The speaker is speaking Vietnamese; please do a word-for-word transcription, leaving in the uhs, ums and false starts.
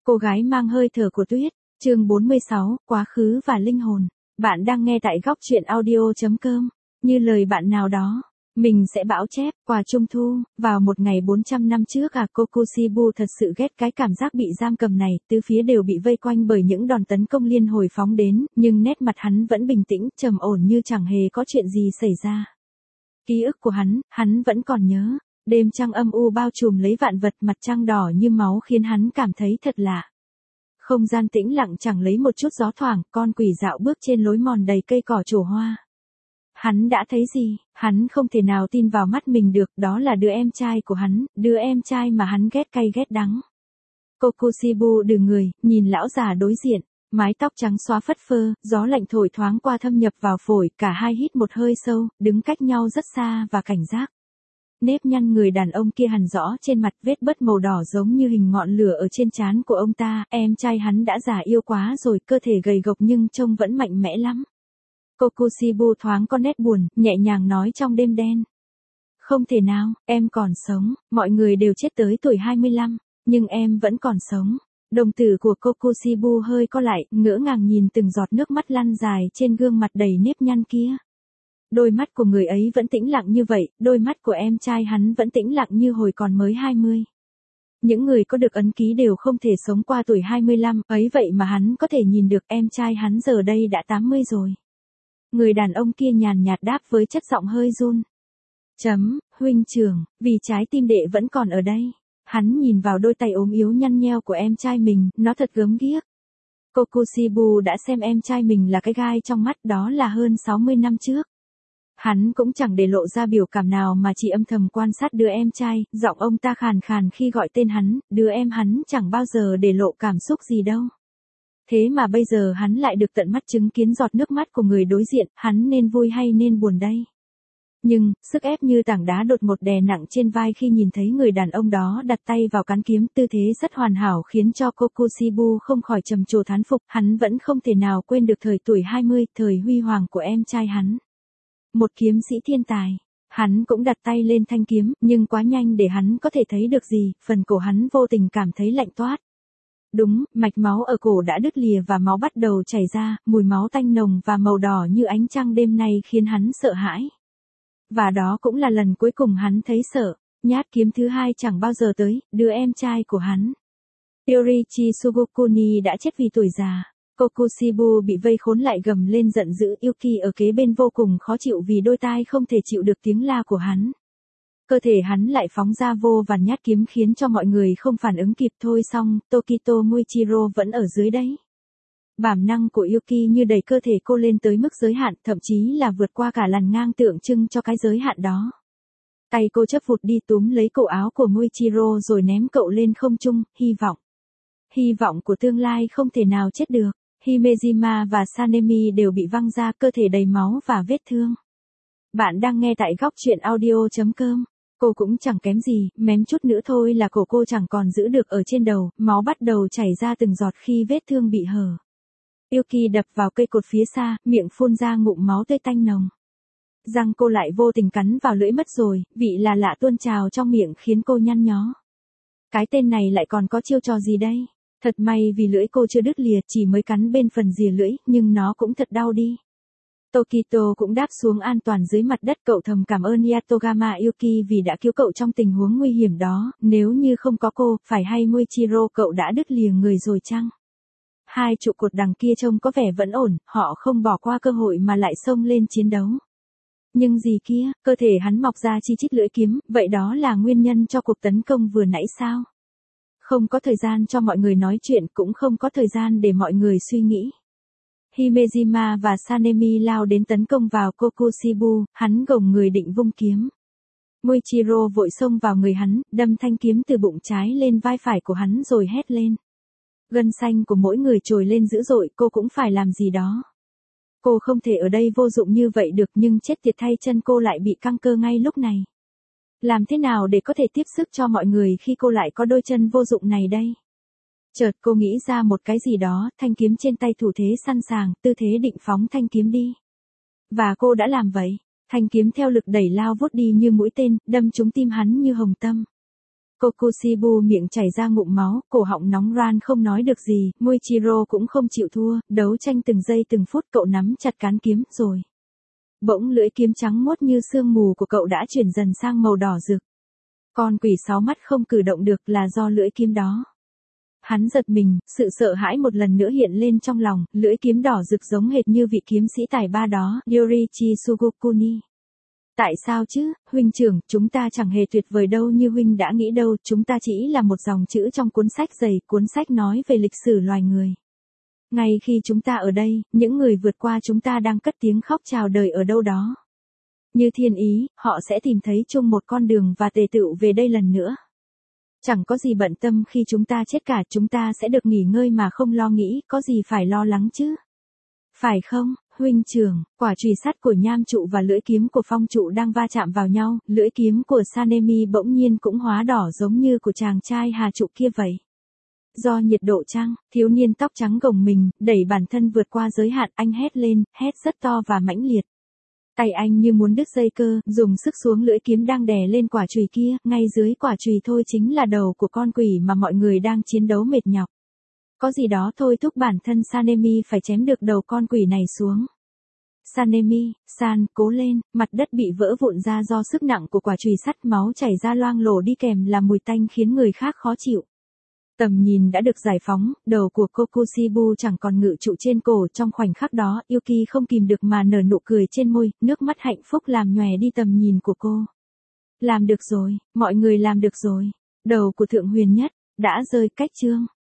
Cô gái mang hơi thở của tuyết, chương bốn mươi sáu, quá khứ và linh hồn. Bạn đang nghe tại góc truyện audio.com. Như lời bạn nào đó, mình sẽ bão chép, quà trung thu, vào một ngày bốn trăm năm trước à Kokushibu thật sự ghét cái cảm giác bị giam cầm này, tứ phía đều bị vây quanh bởi những đòn tấn công liên hồi phóng đến, nhưng nét mặt hắn vẫn bình tĩnh, trầm ổn như chẳng hề có chuyện gì xảy ra. Ký ức của hắn, hắn vẫn còn nhớ. Đêm trăng âm u bao trùm lấy vạn vật, mặt trăng đỏ như máu khiến hắn cảm thấy thật lạ. Không gian tĩnh lặng chẳng lấy một chút gió thoảng, con quỷ dạo bước trên lối mòn đầy cây cỏ trổ hoa. Hắn đã thấy gì? Hắn không thể nào tin vào mắt mình được, đó là đứa em trai của hắn, đứa em trai mà hắn ghét cay ghét đắng. Kokushibu đứng người, nhìn lão già đối diện, mái tóc trắng xóa phất phơ, gió lạnh thổi thoáng qua thâm nhập vào phổi, cả hai hít một hơi sâu, đứng cách nhau rất xa và cảnh giác. Nếp nhăn người đàn ông kia hằn rõ trên mặt, vết bớt màu đỏ giống như hình ngọn lửa ở trên trán của ông ta, em trai hắn đã già yêu quá rồi, cơ thể gầy gộc nhưng trông vẫn mạnh mẽ lắm. Kokushibu thoáng có nét buồn, nhẹ nhàng nói trong đêm đen. Không thể nào, em còn sống, mọi người đều chết tới tuổi hai mươi lăm, nhưng em vẫn còn sống. Đồng tử của Kokushibu hơi co lại, ngỡ ngàng nhìn từng giọt nước mắt lăn dài trên gương mặt đầy nếp nhăn kia. Đôi mắt của người ấy vẫn tĩnh lặng như vậy, đôi mắt của em trai hắn vẫn tĩnh lặng như hồi còn mới hai mươi. Những người có được ấn ký đều không thể sống qua tuổi hai mươi lăm, ấy vậy mà hắn có thể nhìn được em trai hắn giờ đây đã tám mươi rồi. Người đàn ông kia nhàn nhạt đáp với chất giọng hơi run. Chấm, huynh trưởng, vì trái tim đệ vẫn còn ở đây. Hắn nhìn vào đôi tay ốm yếu nhăn nheo của em trai mình, nó thật gớm ghiếc. Kokushibu đã xem em trai mình là cái gai trong mắt, đó là hơn sáu mươi năm trước. Hắn cũng chẳng để lộ ra biểu cảm nào mà chỉ âm thầm quan sát đứa em trai, giọng ông ta khàn khàn khi gọi tên hắn, đứa em hắn chẳng bao giờ để lộ cảm xúc gì đâu. Thế mà bây giờ hắn lại được tận mắt chứng kiến giọt nước mắt của người đối diện, hắn nên vui hay nên buồn đây? Nhưng, sức ép như tảng đá đột ngột đè nặng trên vai khi nhìn thấy người đàn ông đó đặt tay vào cán kiếm, tư thế rất hoàn hảo khiến cho Kokushibu không khỏi trầm trồ thán phục, hắn vẫn không thể nào quên được thời tuổi hai mươi, thời huy hoàng của em trai hắn. Một kiếm sĩ thiên tài. Hắn cũng đặt tay lên thanh kiếm, nhưng quá nhanh để hắn có thể thấy được gì, phần cổ hắn vô tình cảm thấy lạnh toát. Đúng, mạch máu ở cổ đã đứt lìa và máu bắt đầu chảy ra, mùi máu tanh nồng và màu đỏ như ánh trăng đêm nay khiến hắn sợ hãi. Và đó cũng là lần cuối cùng hắn thấy sợ, nhát kiếm thứ hai chẳng bao giờ tới, đứa em trai của hắn. Yorichi Sugokuni đã chết vì tuổi già. Kokushibu bị vây khốn lại gầm lên giận dữ, Yuki ở kế bên vô cùng khó chịu vì đôi tai không thể chịu được tiếng la của hắn. Cơ thể hắn lại phóng ra vô vàn nhát kiếm khiến cho mọi người không phản ứng kịp, thôi xong, Tokito Muichiro vẫn ở dưới đấy. Bản năng của Yuki như đẩy cơ thể cô lên tới mức giới hạn, thậm chí là vượt qua cả làn ngang tượng trưng cho cái giới hạn đó. Tay cô chớp vụt đi túm lấy cổ áo của Muichiro rồi ném cậu lên không trung, hy vọng. Hy vọng của tương lai không thể nào chết được. Himejima và Sanemi đều bị văng ra, cơ thể đầy máu và vết thương. Bạn đang nghe tại góc truyện audio.com. Cô cũng chẳng kém gì, mém chút nữa thôi là cổ cô chẳng còn giữ được ở trên đầu, máu bắt đầu chảy ra từng giọt khi vết thương bị hở. Yuki đập vào cây cột phía xa, miệng phun ra ngụm máu tươi tanh nồng. Răng cô lại vô tình cắn vào lưỡi mất rồi, vị là lạ tuôn trào trong miệng khiến cô nhăn nhó. Cái tên này lại còn có chiêu trò gì đây? Thật may vì lưỡi cô chưa đứt lìa, chỉ mới cắn bên phần rìa lưỡi, nhưng nó cũng thật đau đi. Tokito cũng đáp xuống an toàn dưới mặt đất, cậu thầm cảm ơn Yatogama Yuki vì đã cứu cậu trong tình huống nguy hiểm đó, nếu như không có cô, phải hay Muichiro cậu đã đứt lìa người rồi chăng? Hai trụ cột đằng kia trông có vẻ vẫn ổn, họ không bỏ qua cơ hội mà lại xông lên chiến đấu. Nhưng gì kia, cơ thể hắn mọc ra chi chít lưỡi kiếm, vậy đó là nguyên nhân cho cuộc tấn công vừa nãy sao? Không có thời gian cho mọi người nói chuyện, cũng không có thời gian để mọi người suy nghĩ. Himejima và Sanemi lao đến tấn công vào Kokushibu, hắn gồng người định vung kiếm. Muichiro vội xông vào người hắn, đâm thanh kiếm từ bụng trái lên vai phải của hắn rồi hét lên. Gân xanh của mỗi người trồi lên dữ dội, cô cũng phải làm gì đó. Cô không thể ở đây vô dụng như vậy được, nhưng chết tiệt thay, chân cô lại bị căng cơ ngay lúc này. Làm thế nào để có thể tiếp sức cho mọi người khi cô lại có đôi chân vô dụng này đây? Chợt cô nghĩ ra một cái gì đó, thanh kiếm trên tay thủ thế sẵn sàng, tư thế định phóng thanh kiếm đi. Và cô đã làm vậy. Thanh kiếm theo lực đẩy lao vút đi như mũi tên, đâm trúng tim hắn như hồng tâm. Kokushibu miệng chảy ra ngụm máu, cổ họng nóng ran không nói được gì, Muichiro cũng không chịu thua, đấu tranh từng giây từng phút cậu nắm chặt cán kiếm, rồi. Bỗng lưỡi kiếm trắng muốt như sương mù của cậu đã chuyển dần sang màu đỏ rực. Con quỷ sáu mắt không cử động được là do lưỡi kiếm đó. Hắn giật mình, sự sợ hãi một lần nữa hiện lên trong lòng, lưỡi kiếm đỏ rực giống hệt như vị kiếm sĩ tài ba đó, Yorichi Sugokuni. Tại sao chứ, huynh trưởng, chúng ta chẳng hề tuyệt vời đâu như huynh đã nghĩ đâu, chúng ta chỉ là một dòng chữ trong cuốn sách dày, cuốn sách nói về lịch sử loài người. Ngay khi chúng ta ở đây, những người vượt qua chúng ta đang cất tiếng khóc chào đời ở đâu đó. Như thiên ý, họ sẽ tìm thấy chung một con đường và tề tựu về đây lần nữa. Chẳng có gì bận tâm khi chúng ta chết cả, chúng ta sẽ được nghỉ ngơi mà không lo nghĩ, có gì phải lo lắng chứ. Phải không, huynh trưởng, quả chùy sắt của nham trụ và lưỡi kiếm của phong trụ đang va chạm vào nhau, lưỡi kiếm của Sanemi bỗng nhiên cũng hóa đỏ giống như của chàng trai hà trụ kia vậy. Do nhiệt độ chăng, thiếu niên tóc trắng gồng mình, đẩy bản thân vượt qua giới hạn, anh hét lên, hét rất to và mãnh liệt. Tay anh như muốn đứt dây cơ, dùng sức xuống lưỡi kiếm đang đè lên quả chùy kia, ngay dưới quả chùy thôi chính là đầu của con quỷ mà mọi người đang chiến đấu mệt nhọc. Có gì đó thôi thúc bản thân Sanemi phải chém được đầu con quỷ này xuống. Sanemi, San, cố lên, mặt đất bị vỡ vụn ra do sức nặng của quả chùy sắt, máu chảy ra loang lổ đi kèm là mùi tanh khiến người khác khó chịu. Tầm nhìn đã được giải phóng, đầu của Kokushibu chẳng còn ngự trụ trên cổ, trong khoảnh khắc đó, Yuki không kìm được mà nở nụ cười trên môi, nước mắt hạnh phúc làm nhòe đi tầm nhìn của cô. Làm được rồi, mọi người làm được rồi. Đầu của Thượng Huyền Nhất đã rơi cách chương.